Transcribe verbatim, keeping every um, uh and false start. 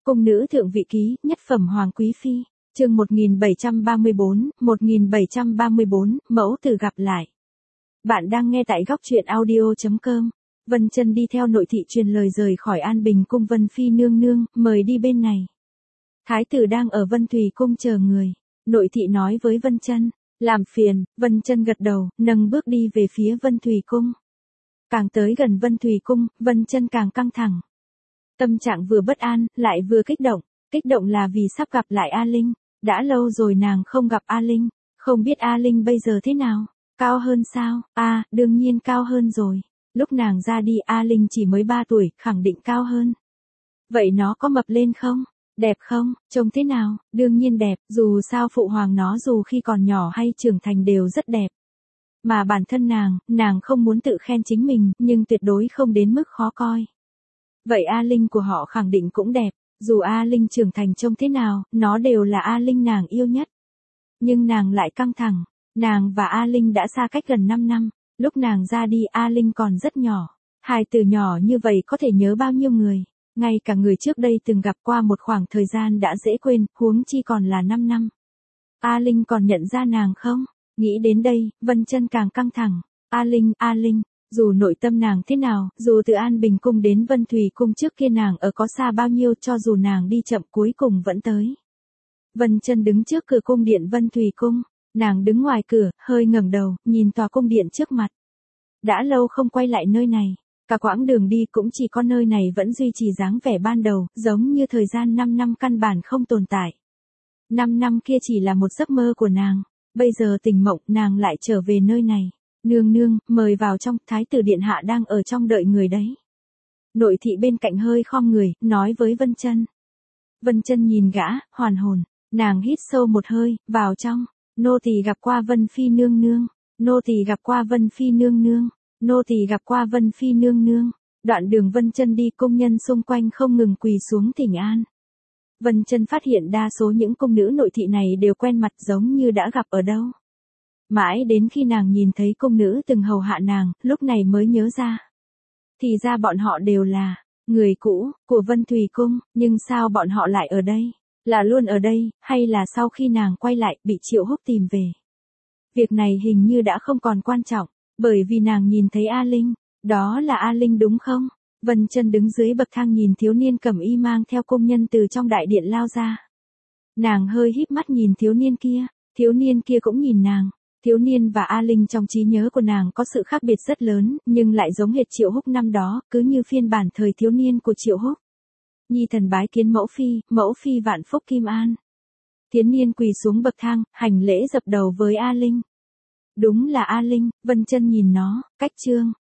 Cung nữ thượng vị ký, nhất phẩm hoàng quý phi, chương một nghìn bảy trăm ba mươi bốn, một nghìn bảy trăm ba mươi bốn, mẫu tử gặp lại. Bạn đang nghe tại góc truyện audio chấm com. Vân Chân đi theo nội thị truyền lời rời khỏi An Bình cung. Vân Phi nương nương, mời đi bên này. Thái tử đang ở Vân Thùy cung chờ người. Nội thị nói với Vân Chân, làm phiền. Vân Chân gật đầu, nâng bước đi về phía Vân Thùy cung. Càng tới gần Vân Thùy cung, Vân Chân càng căng thẳng. Tâm trạng vừa bất an, lại vừa kích động. Kích động là vì sắp gặp lại A Linh. Đã lâu rồi nàng không gặp A Linh. Không biết A Linh bây giờ thế nào? Cao hơn sao? À, đương nhiên cao hơn rồi. Lúc nàng ra đi A Linh chỉ mới ba tuổi, khẳng định cao hơn. Vậy nó có mập lên không? Đẹp không? Trông thế nào? Đương nhiên đẹp, dù sao phụ hoàng nó dù khi còn nhỏ hay trưởng thành đều rất đẹp. Mà bản thân nàng, nàng không muốn tự khen chính mình, nhưng tuyệt đối không đến mức khó coi. Vậy A Linh của họ khẳng định cũng đẹp, dù A Linh trưởng thành trông thế nào, nó đều là A Linh nàng yêu nhất. Nhưng nàng lại căng thẳng, nàng và A Linh đã xa cách gần năm năm, lúc nàng ra đi A Linh còn rất nhỏ. Hai từ nhỏ như vậy có thể nhớ bao nhiêu người, ngay cả người trước đây từng gặp qua một khoảng thời gian đã dễ quên, huống chi còn là năm năm. A Linh còn nhận ra nàng không? Nghĩ đến đây, Vân Chân càng căng thẳng. A Linh, A Linh, dù nội tâm nàng thế nào, dù từ An Bình cung đến Vân Thùy cung trước kia nàng ở có xa bao nhiêu, cho dù nàng đi chậm cuối cùng vẫn tới. Vân Chân đứng trước cửa cung điện Vân Thùy cung, nàng đứng ngoài cửa, hơi ngẩng đầu, nhìn tòa cung điện trước mặt. Đã lâu không quay lại nơi này, cả quãng đường đi cũng chỉ có nơi này vẫn duy trì dáng vẻ ban đầu, giống như thời gian năm năm căn bản không tồn tại. Năm năm kia chỉ là một giấc mơ của nàng, bây giờ tỉnh mộng nàng lại trở về nơi này. Nương nương, mời vào trong, thái tử điện hạ đang ở trong đợi người đấy. Nội thị bên cạnh hơi khom người, nói với Vân Chân. Vân Chân nhìn gã, hoàn hồn, nàng hít sâu một hơi, vào trong. Nô tỳ gặp qua Vân Phi nương nương, nô tỳ gặp qua Vân Phi nương nương, nô tỳ gặp qua Vân Phi nương nương. Đoạn đường Vân Chân đi, cung nhân xung quanh không ngừng quỳ xuống thỉnh an. Vân Chân phát hiện đa số những cung nữ nội thị này đều quen mặt, giống như đã gặp ở đâu. Mãi đến khi nàng nhìn thấy cung nữ từng hầu hạ nàng, lúc này mới nhớ ra. Thì ra bọn họ đều là người cũ của Vân Thùy cung, nhưng sao bọn họ lại ở đây? Là luôn ở đây, hay là sau khi nàng quay lại bị Triệu Húc tìm về? Việc này hình như đã không còn quan trọng, bởi vì nàng nhìn thấy A Linh. Đó là A Linh đúng không? Vân Chân đứng dưới bậc thang nhìn thiếu niên cẩm y mang theo công nhân từ trong đại điện lao ra. Nàng hơi híp mắt nhìn thiếu niên kia, thiếu niên kia cũng nhìn nàng. Thiếu niên và A Linh trong trí nhớ của nàng có sự khác biệt rất lớn, nhưng lại giống hệt Triệu Húc năm đó, cứ như phiên bản thời thiếu niên của Triệu Húc. Nhi thần bái kiến mẫu phi, mẫu phi vạn phúc kim an. Thiếu niên quỳ xuống bậc thang, hành lễ dập đầu với A Linh. Đúng là A Linh. Vân Chân nhìn nó, cách chương,